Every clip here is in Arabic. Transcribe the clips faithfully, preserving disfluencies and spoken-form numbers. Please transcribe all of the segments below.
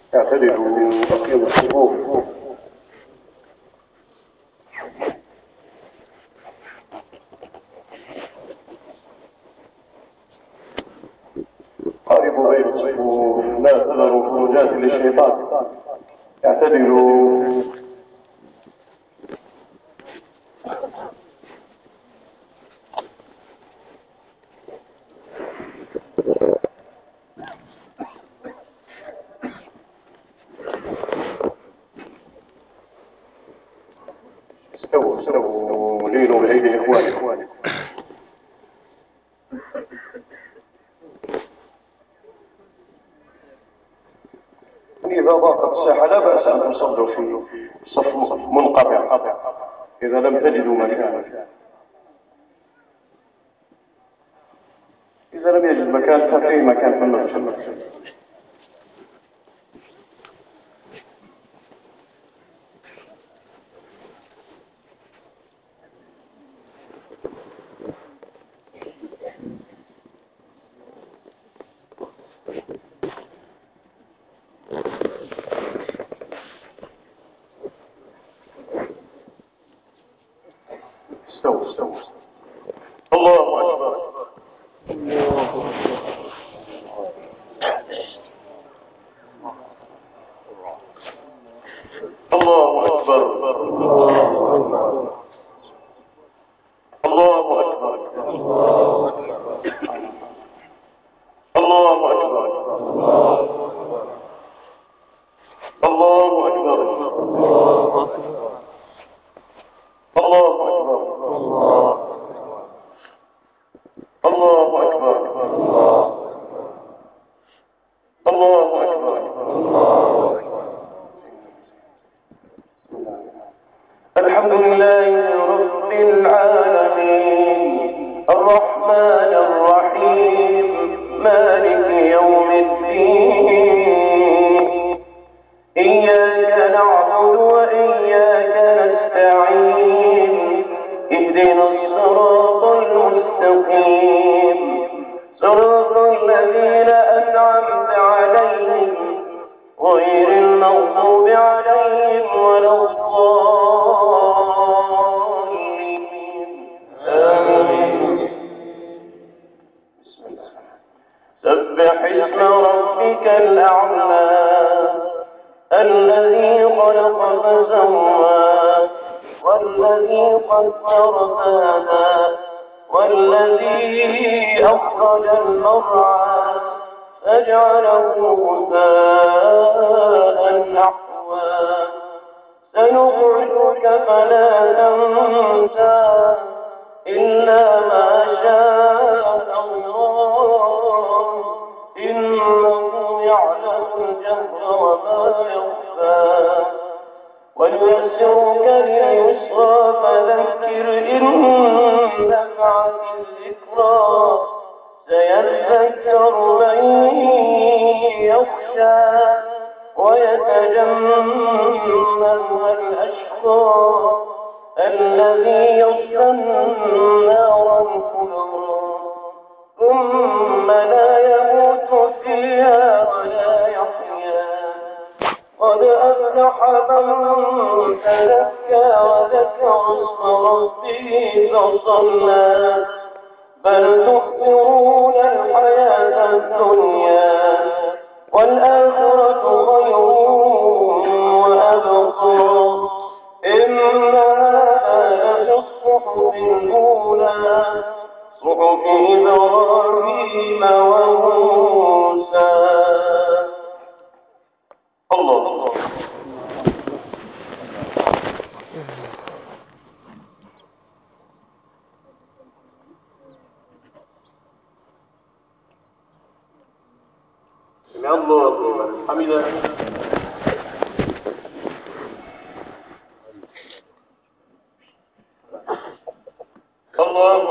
اعتدلوا أقيموا الصفوف. قاربوا بين الصفوف، لا تذروا خروجات للشيطان. اعتدلوا. استووا استووا لينوا بأيدي إخوانكم. إذا ضاقت الساحة لا بأس أن تصلوا في صف منقطع إذا لم تجدوا مكانا. إذا لم يجد مكان ففيه مكان في المسجد. استووا استووا. الله أكبر. الله أكبر. الله أكبر. الله أكبر. الله أكبر. الله أكبر. الله أكبر. الله أكبر. الحمد لله رب العالمين الرحمن الرحيم مالك يوم الدين إياك نعبد وإياك نستعين اهدنا الصراط المستقيم صراط الذين أنعمت عليهم غير المغضوب عليهم ولا الضالين آمين. سبح اسم ربك الأعلى الذي خلق فسوى والذي قدر فهدى والذي أخرج المرعى فجعله غثاء نحوا سنقرئك فلا تنسى إلا ما شاء الله إنه يعلم الجهر وما يخفى ونيسرك لليسرى فذكر إن نفعت الذكرى سيذكر من يخشى ويتجنبها الأشقى الذي يصلى النار الكبرى ثم لا يموت فيها ولا يحيا قد أفلح من تزكى وذكر اسم ربه فصلى بل تؤثرون الحياة الدنيا والآخرة خير وأبقى إن هذا لفي الصحف الأولى صحف إبراهيم وموسى. الله سمع الله لمن حمده. الله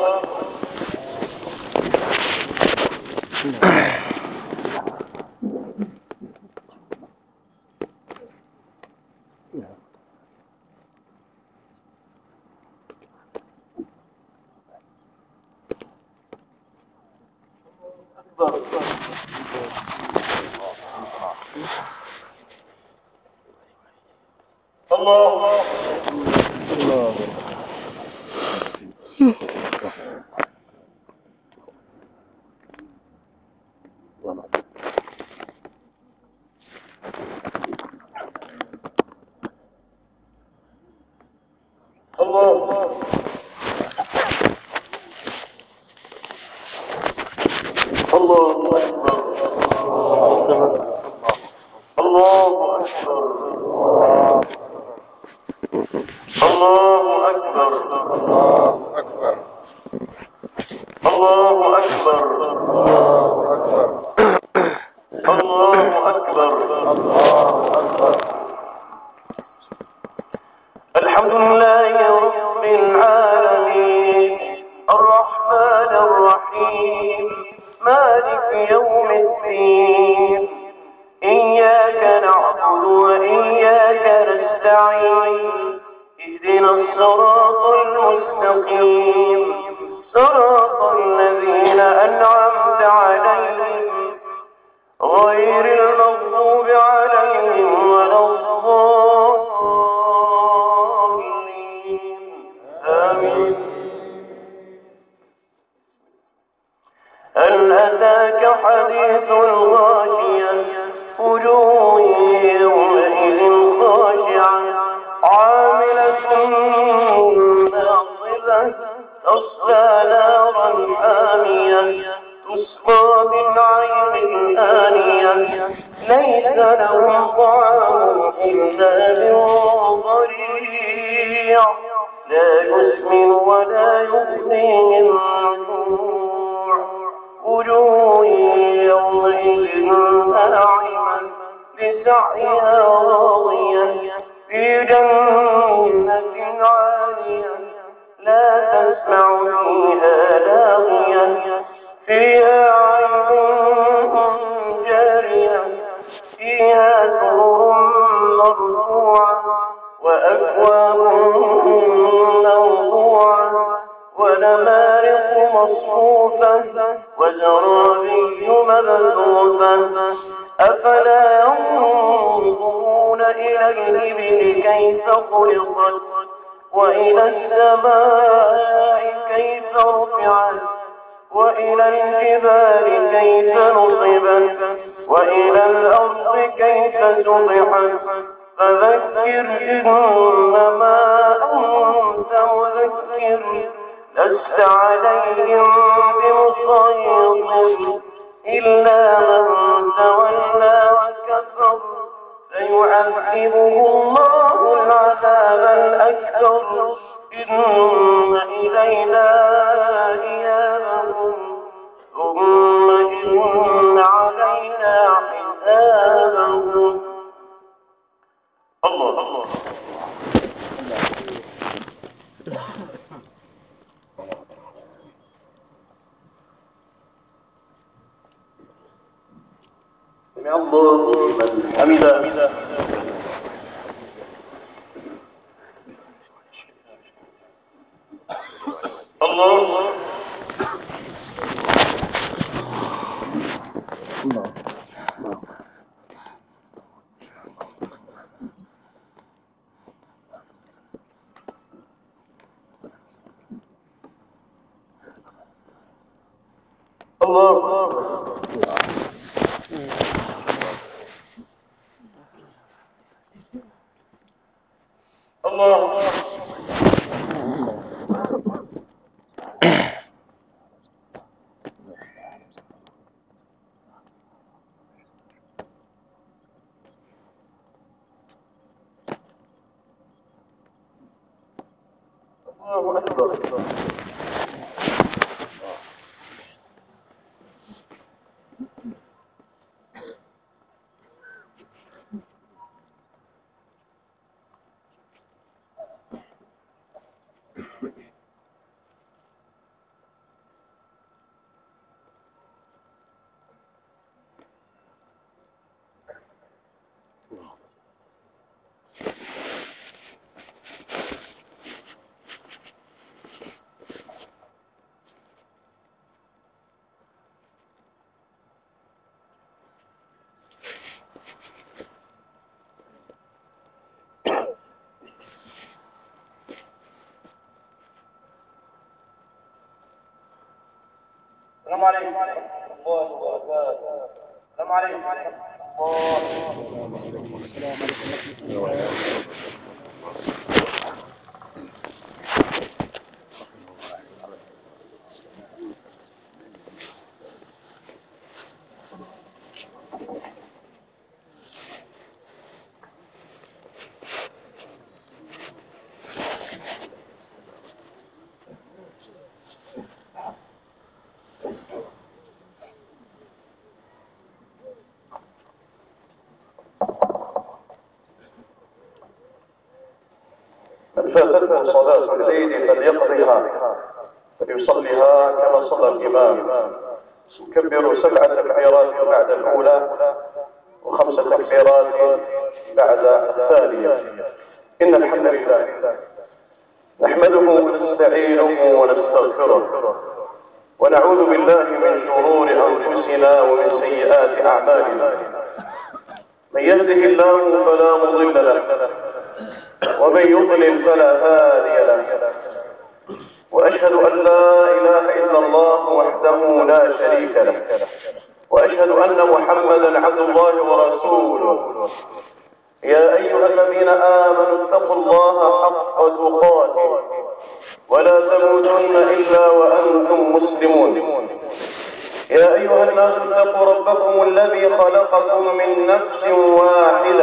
السلام عليكم ورحمة الله وبركاته. السلام عليكم ورحمة الله. فاتته صلاة الليل فليقضيها فليصليها كما صلى الإمام. كبروا سبع تكبيرات بعد الأولى وخمس تكبيرات بعد الثانية. إن الحمد لله نحمده ونستعينه ونستغفره ونعوذ بالله من شرور أنفسنا ومن سيئات أعمالنا. من يهده الله فلا مضل له ومن يضلل فلا هادي له، وأشهد أن لا إله إلا الله وحده لا شريك له، وأشهد أن محمدا عبد الله ورسوله. يا أيها الذين آمنوا اتقوا الله حق تقاته ولا تموتن إلا وأنتم مسلمون. يا أيها الناس اتقوا ربكم الذي خلقكم من نفس واحدة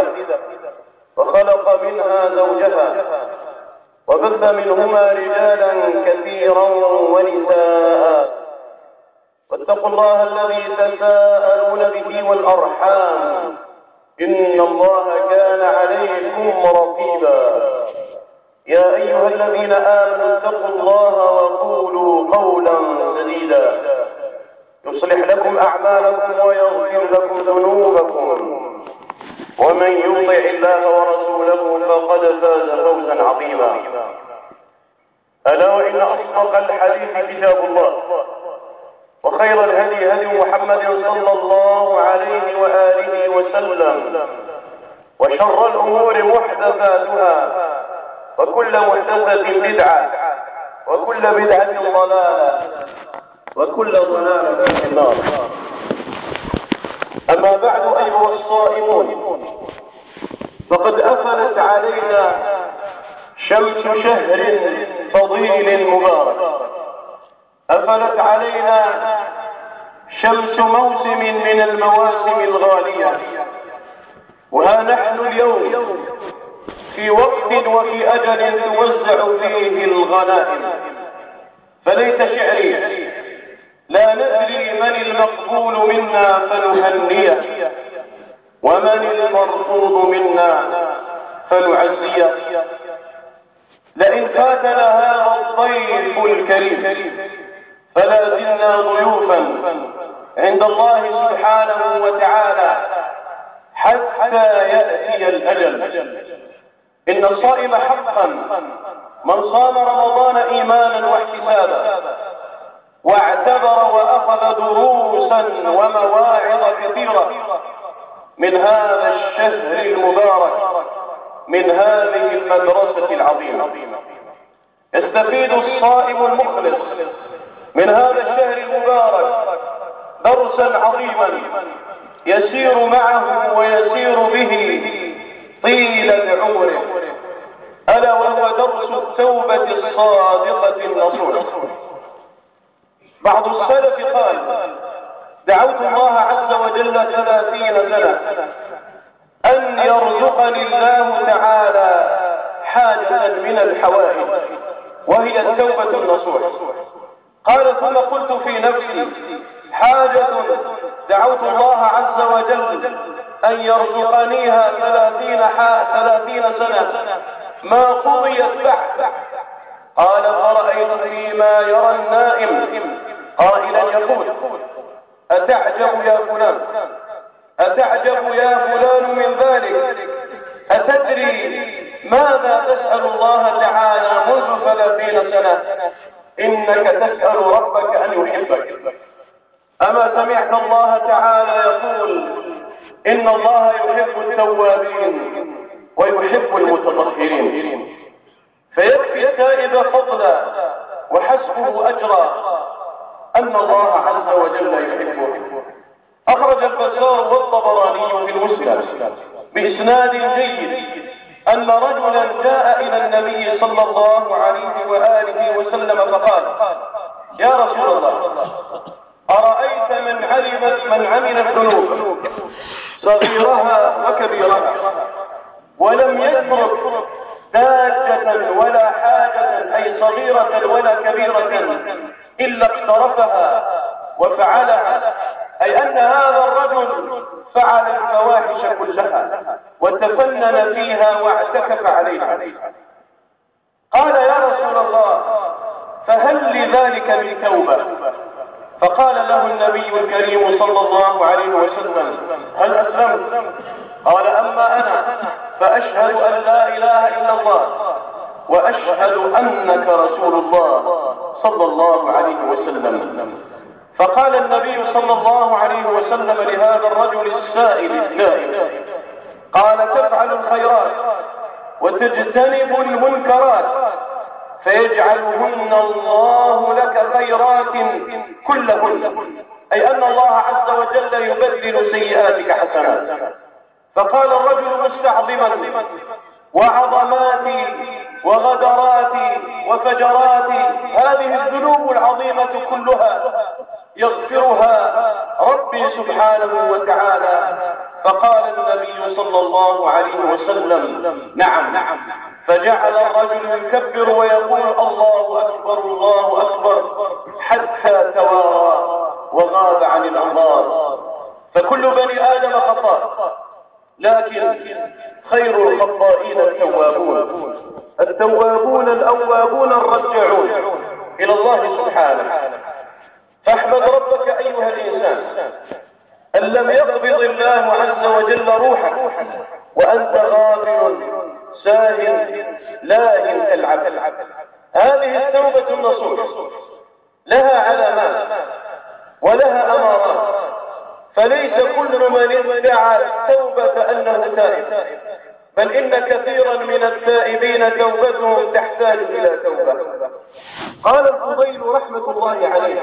وخلق منها زوجها وبث منهما رجالا كثيرا ونساء، واتقوا الله الذي تساءلون به والأرحام إن الله كان عليكم رقيبا. يا أيها الذين آمنوا اتقوا الله وقولوا قولا سديدا يصلح لكم أعمالكم ويغفر لكم ذنوبكم، ومن يطع الله ورسوله فقد فاز فوزا عظيما. ألا وإن أصدق الحديث كتاب الله، وخير الهدي هدي محمد صلى الله عليه وآله وسلم، وشر الأمور محدثاتها، وكل محدثة بدعة، وكل بدعة ضلالة، وكل ضلالة في النار. أما بعد أيها الصائمون، فقد أفلت علينا شمس شهر فضيل مبارك، أفلت علينا شمس موسم من المواسم الغالية، وها نحن اليوم في وقت وفي أجل توزع فيه الغنائم. فليت شعري لا ندري من المقبول منا فنهنيه، ومن المرفوض منا فنعزيه. لئن فاتنا هذا الضيف الكريم فلا زلنا ضيوفا عند الله سبحانه وتعالى حتى يأتي الأجل. إن الصائم حقا من صام رمضان إيمانا واحتسابا، واعتبر وأخذ دروسا ومواعظ كثيرة من هذا الشهر المبارك، من هذه المدرسة العظيمة. يستفيد الصائم المخلص من هذا الشهر المبارك درسا عظيما يسير معه ويسير به طيلة عمره، ألا وهو درس التوبة الصادقة النصوح. بعض السلف قال: دعوت الله عز وجل ثلاثين سنة أن يرزقني الله تعالى حاجة من الحوائج وهي التوبة النصوح. قال: ثم قلت في نفسي: حاجة دعوت الله عز وجل أن يرزقنيها ثلاثين, ثلاثين سنة ما قضيت بعد. قال: فرأيت فيما يرى النائم قائلا يقول: أتعجب يا فلان، أتعجب يا فلان من ذلك؟ أتدري ماذا تسأل الله تعالى منذ ثلاثين سنة؟ إنك تسأل ربك أن يحبك. أما سمعت الله تعالى يقول: إن الله يحب التوابين ويحب المتطهرين. فيكفي التائب فضلا وحسبه أجرا أن الله عز وجل يحبه. أخرج البزار والطبراني في المسند بإسناد جيد أن رجلا جاء إلى النبي صلى الله عليه وآله وسلم فقال: يا رسول الله، أرأيت من علمت من عمل الذنوب صغيرها وكبيرها ولم يترك داجة ولا حاجة، أي صغيرة ولا كبيرة، إلا اقترفها وفعلها، أي أن هذا الرجل فعل الفواحش كلها وتفنن فيها واعتكف عليها. قال: يا رسول الله، فهل لذلك من توبة؟ فقال له النبي الكريم صلى الله عليه وسلم: هل أسلمت؟ قال: أما أنا فأشهد أن لا إله إلا الله وأشهد أنك رسول الله صلى الله عليه وسلم. فقال النبي صلى الله عليه وسلم لهذا الرجل السائل التائب، قال: تفعل الخيرات وتجتنب المنكرات فيجعلهن الله لك خيرات كلهن، أي أن الله عز وجل يبدل سيئاتك حسنات. فقال الرجل مستعظما: وعظماتي وغدراتي وفجراتي، هذه الذنوب العظيمة كلها يغفرها ربي سبحانه وتعالى. فقال النبي صلى الله عليه وسلم: نعم. فجعل الرجل يكبر ويقول: الله أكبر الله أكبر، حتى توارى وغاب عن الأنظار. فكل بني آدم خطاء، لكن خير الخطائين التوابون، التوابون الأوابون الرجعون إلى الله سبحانه. فاحمد ربك أيها الإنسان أن لم يقبض الله عز وجل روحك وأنت غافل ساهٍ لاهٍ كالعبد. هذه التوبة النصوح لها علامات ولها أمارات، فليس كل من ادعى التوبة أنه تائب، بل إن كثيرا من التائبين توبتهم تحتاج إلى توبة. قال الفضيل رحمة الله عليه: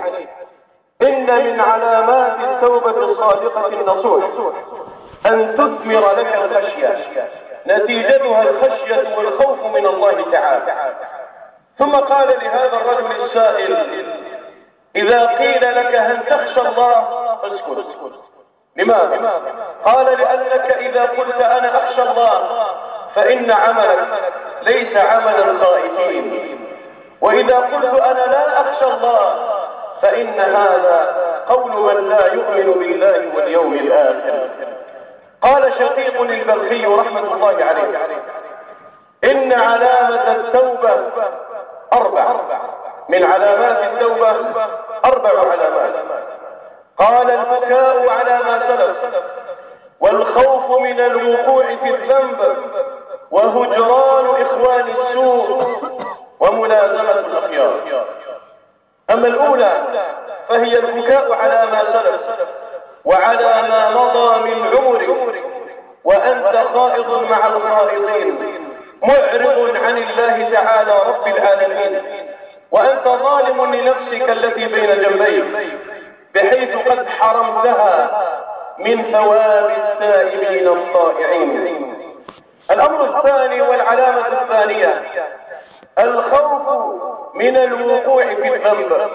إن من علامات التوبة الصادقة النصوح أن تثمر لك الخشية، نتيجتها الخشية والخوف من الله تعالى. ثم قال لهذا الرجل السائل: إذا قيل لك هل تخشى الله فاسكت. لماذا؟ قال: لأنك إذا قلت أنا أخشى الله فإن عملك ليس عمل الخائفين، وإذا قلت أنا لا أخشى الله فإن هذا قول من لا يؤمن بالله واليوم الآخر. قال شقيق البلخي رحمة الله عليه: إن علامة التوبة أربع، من علامات التوبة أربع علامات. قال: البكاء على ما سلف، والخوف من الوقوع في الذنب، وهجران إخوان السوء، وملازمة الأخيار. أما الأولى فهي البكاء على ما سلف وعلى ما مضى من عمرك وأنت خائض مع الخائضين، معرض عن الله تعالى رب العالمين، وأنت ظالم لنفسك التي بين جنبيك، بحيث قد حرمتها من ثواب التائبين الطائعين. الأمر الثاني والعلامة الثانية الخوف من الوقوع في الذنب،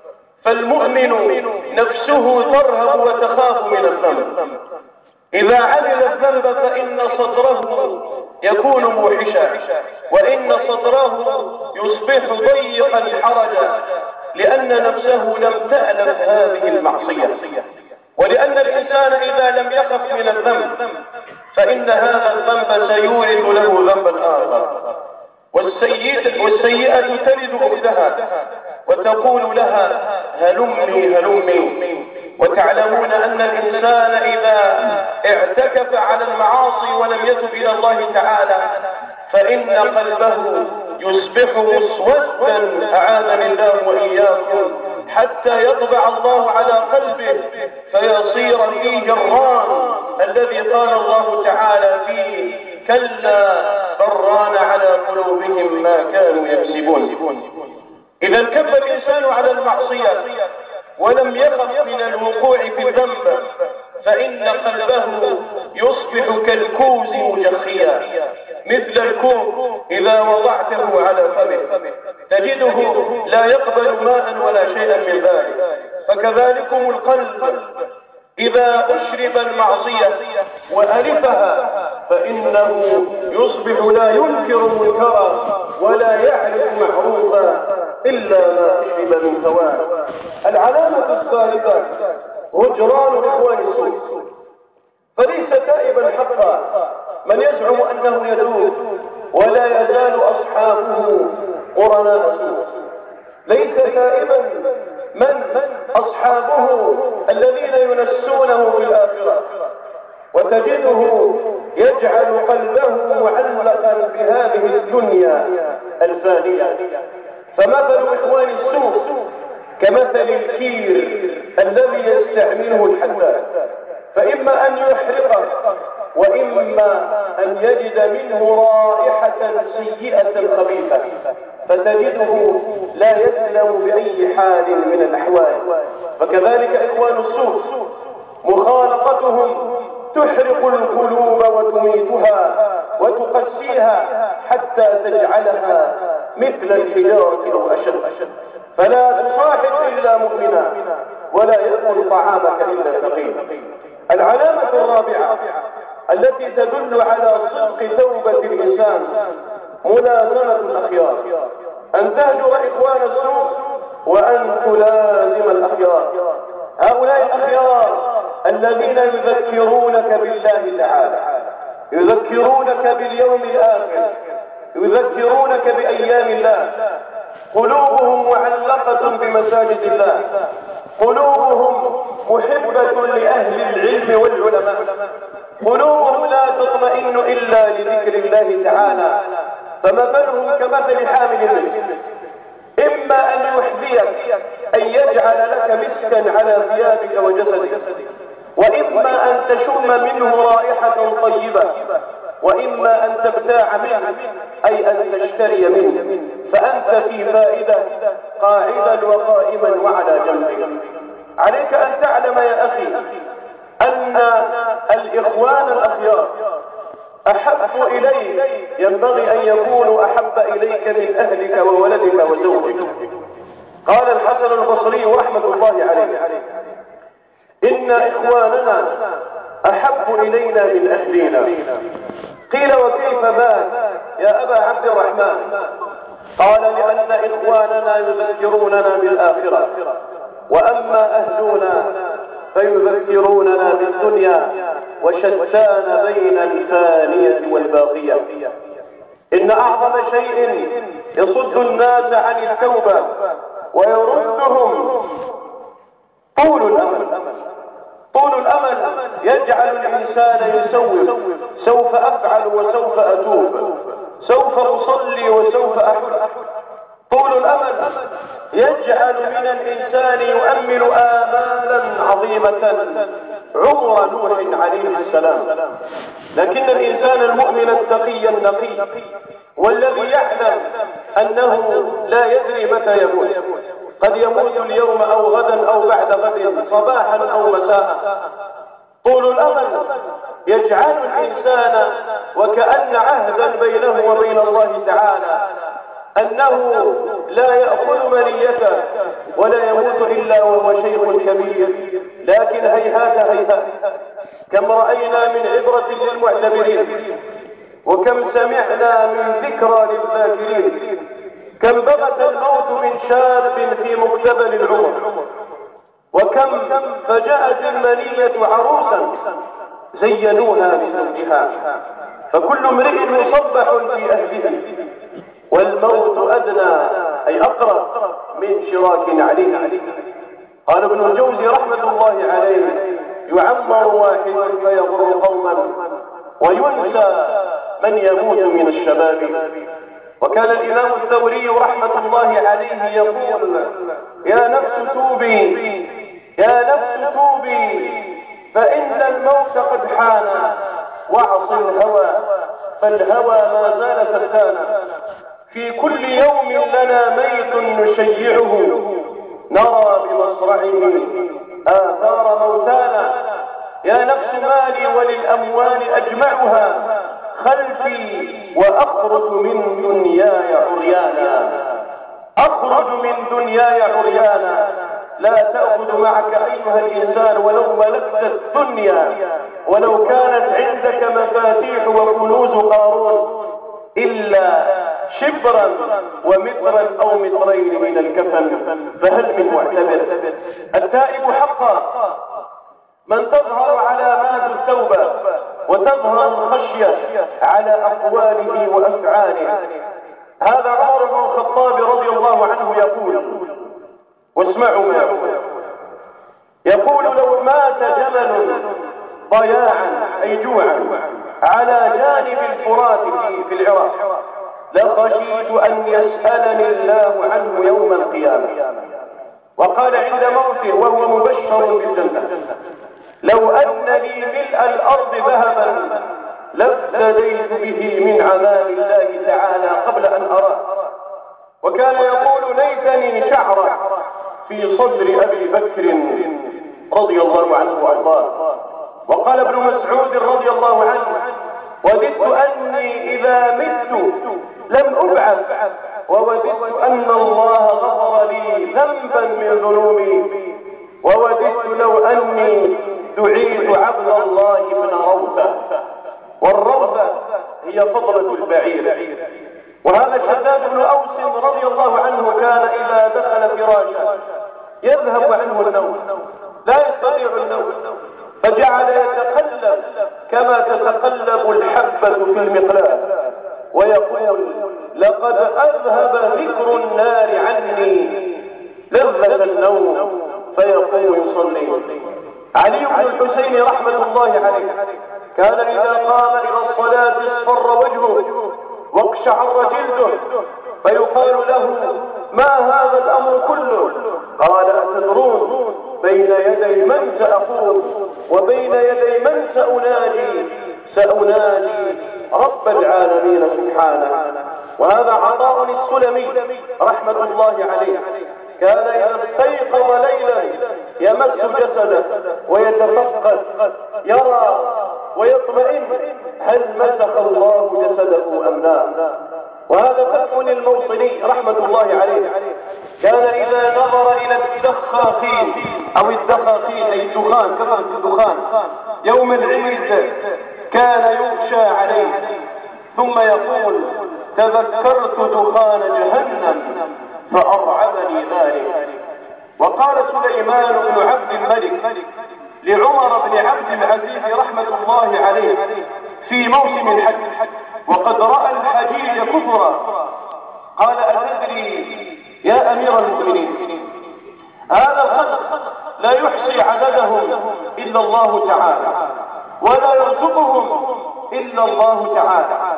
فالمؤمن نفسه ترهب وتخاف من الذنب. إذا عمل الذنب فإن صدره يكون موحشا، وإن صدره يصبح ضيقا حرجا، لأن نفسه لم تألم هذه المعصية. ولأن الإنسان إذا لم يخف من الذنب فإن هذا الذنب سيورث له ذنبا آخر، والسيئة, والسيئة تلد أختها وتقول لها هلمي هلمي. وتعلمون أن الإنسان إذا اعتكف على المعاصي ولم يتب إلى الله تعالى فإن قلبه يصبح مسودا، أعاذني الله وإياكم، حتى يطبع الله على قلبه فيصير فيه الران الذي قال الله تعالى فيه: كلا بران على قلوبهم ما كانوا يكسبون. إذا كب الإنسان على المعصية ولم يخف من الوقوع في الذنب، فإن قلبه يصبح كالكوز مجخيا، مثل الكوز إذا وضعته على فمه تجده لا يقبل ماء ولا شيئا من ذلك. فكذلكم القلب إذا أشرب المعصية وألفها فإنه يصبح لا ينكر منكرا ولا يعرف معروفا إلا ما أشرب من ثواب. العلامة الثالثة هجران إخوان السوء، فليس تائبا حقا من يزعم أنه يتوب ولا يزال أصحابه قرناء سوء. ليس تائبا من أصحابه الذين ينسونه في الآخرة وتجده يجعل قلبه معلقا بهذه الدنيا الفانية. فمثل إخوان السوء كمثل الكير الذي يستعمله الحداد، فإما أن يحرقه وإما أن يجد منه رائحة سيئة خبيثة، فتجده لا يسلم بأي حال من الأحوال. فكذلك إخوان السوء مخالطتهم تحرق القلوب وتميتها وتقسيها حتى تجعلها مثل الحجارة أو أشد. فلا تصاحب إلا مؤمنا ولا يأكل طعامك إلا تقي. العلامة الرابعة التي تدل على صدق توبة الإنسان ملازمة الأخيار، أن تهجر إخوان السوء وأن تلازم الأخيار. هؤلاء الأخيار الذين يذكرونك بالله تعالى، يذكرونك باليوم الآخر، يذكرونك بأيام الله، قلوبهم معلقة بمساجد الله، قلوبهم محبة لأهل العلم والعلماء، قلوبهم لا تطمئن إلا لذكر الله تعالى. فمثلهم كمثل حامل المسك، إما أن يحذيك أن يجعل لك مسكا على ثيابك وجسدك، وإما أن تشم منه رائحة طيبة، وإما أن تبتاع منه أي أن تشتري منه، فأنت في فائدة قاعدا وقائما وعلى جنبك. عليك أن تعلم يا أخي أن الإخوان الأخيار أحب إليك، ينبغي أن يكونوا أحب إليك من أهلك وولدك وزوجك. قال الحسن البصري رحمة الله عليه: إن إخواننا أحب إلينا من أهلنا. قيل: وكيف ذاك يا أبا عبد الرحمن؟ قال: لأن إخواننا يذكروننا بالآخرة، وأما أهلنا فيذكروننا بالدنيا، وشتان بين الفانية والباقية. إن أعظم شيء يصد الناس عن التوبة ويردهم طول الأمل. طول الأمل يجعل الإنسان يسوف: سوف أفعل وسوف أتوب، سوف أصلي وسوف أحج. طول الأمل يجعل من الإنسان يؤمل آمالا عظيمة عمر نوح عليه السلام. لكن الإنسان المؤمن التقي النقي والذي يعلم أنه لا يدري متى يموت، قد يموت اليوم أو غدا أو بعد غد، صباحا أو مساء. طول الأمل يجعل الإنسان وكأن عهدا بينه وبين الله تعالى أنه لا يأخذ منيته ولا يموت إلا وهو شيخ كبير. لكن هيهات هيهات، كم رأينا من عبرة للمعتبرين، وكم سمعنا من ذكرى للذاكرين، كم بغت الموت من شاب في مقتبل العمر، وكم فجاءت المنية عروسا زينوها بزوجها. فكل امرئ مصبح في أهله، والموت أدنى أي أقرب من شراك عليه. قال ابن الجوزي رحمة الله عليه: يعمر واحد فيضر قوما وينسى من يموت من الشباب. وكان الإمام الثوري رحمة الله عليه يقول: يا نفس توبي، يا نفس توبي، فإن الموت قد حان، واعص الهوى فالهوى ما زال فتانا. في كل يوم لنا ميت نشيعه، نرى بمصرعه آثار موتانا. يا نفس مالي وللأموال أجمعها خلفي وأخرج من دنياي عريانا. أخرج من دنياي عريانا. لا تأخذ معك أيها الإنسان ولو ملكت الدنيا، ولو كانت عندك مفاتيح وكنوز قارون، إلا شبرا ومترا أو مترين من الكفن، فهل من معتبر؟ التائب حقا من تظهر علامات التوبة وتظهر الخشية على أقواله وأفعاله. هذا عمر بن الخطاب رضي الله عنه يقول، واسمعوا ما يقول، يقول: لو مات جمل ضياعا أي جوعا على جانب الفرات في العراق لخشيت أن يسألني الله عنه يوم القيامة. وقال عند موته وهو مبشر بالجنة: لو أن لي ملء الأرض ذهبا لافتديت به من عذاب الله تعالى قبل أن أراه. وكان يقول: ليتني شعرا في صدر أبي بكر رضي الله عنه وأرضاه. وقال ابن مسعود رضي الله عنه: وددت أني إذا مت لم أبعث، ووددت أن الله غفر لي ذنبا من ذنوبي، ووددت لو أني دعيت عبد الله بن روثة. والروثة هي فضلة البعير. وهذا شداد بن أوس رضي الله عنه كان إذا دخل فراشا يذهب عنه النوم، لا يستطيع النوم، فجعل يتقلب كما تتقلب الحبة في المقلاة ويقول: لقد أذهب ذكر النار عني لذة النوم، فيقوم يصلي. علي بن الحسين رحمة الله عليه كان إذا قام إلى الصلاة اصفر وجهه واقشعر جلده، فيقال له: ما هذا الأمر كله؟ قال: أتدرون بين يدي من سأقول وبين يدي من سأنادي؟ سأنادي رب العالمين سبحانه. وهذا عطاء السلمي رحمة الله عليه كان إذا استيقظ ليلا يمس جسده ويتفقد يرى ويطمئن هل مسخ الله جسده أم لا. وهذا فتح الموصلي رحمة الله عليه كان إذا نظر إلى الدخاخين أو الدخاخين أي الدخان كثرة الدخان يوم العيد كان يغشى عليه ثم يقول: تذكرت دخان جهنم فأرعبني ذلك. وقال سليمان بن عبد الملك لعمر بن عبد العزيز رحمة الله عليه في موسم الحج وقد رأى الحجيج كثرا، قال: أتدري يا أمير المؤمنين هذا الخلق لا يحصي عددهم إلا الله تعالى ولا يرزقهم إلا الله تعالى،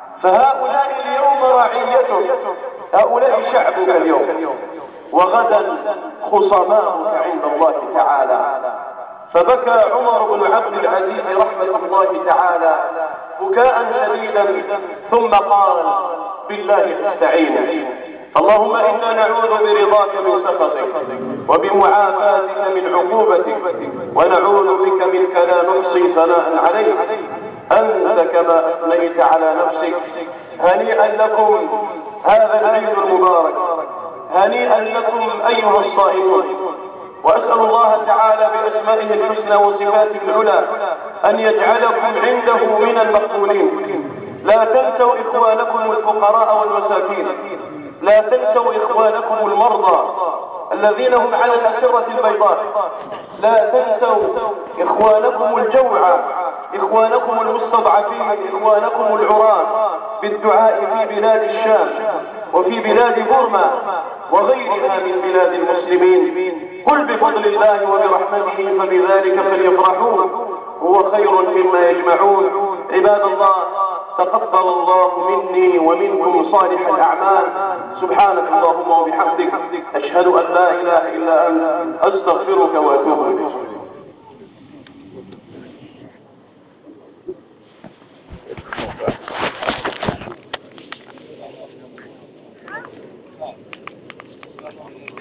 فهؤلاء اليوم رعيتك، هؤلاء شعبك اليوم، وغدا خصماؤك عند الله تعالى. فبكى عمر بن عبد العزيز رحمة الله تعالى بكاء شديدا ثم قال: بالله استعين، اللهم إنا نعوذ برضاك من سخطك وبمعافاتك من عقوبتك ونعوذ بك منك لا نحصي ثناء عليك أنت كما أثنيت على نفسك. هنيئا لكم هذا العيد المبارك، هنيئا لكم أيها الصائمون. وأسأل الله تعالى بأسمائه الحسنى وصفاته العلى أن يجعلكم عنده من المقبولين. لا تنسوا إخوانكم الفقراء والمساكين، لا تنسوا إخوانكم المرضى الذين هم على الأسرة البيضاء، لا تنسوا إخوانكم الجوعى، إخوانكم المستضعفين، إخوانكم العراة بالدعاء في بلاد الشام وفي بلاد بورما وغيرها من بلاد المسلمين. قل بفضل الله وبرحمته فبذلك فليفرحوا هو خير مما يجمعون. عباد الله، تقبل الله مني ومنكم صالح الأعمال. سبحانك اللهم وبحمدك أشهد أن لا إله إلا أنت أستغفرك وأتوب إليك. Thank you.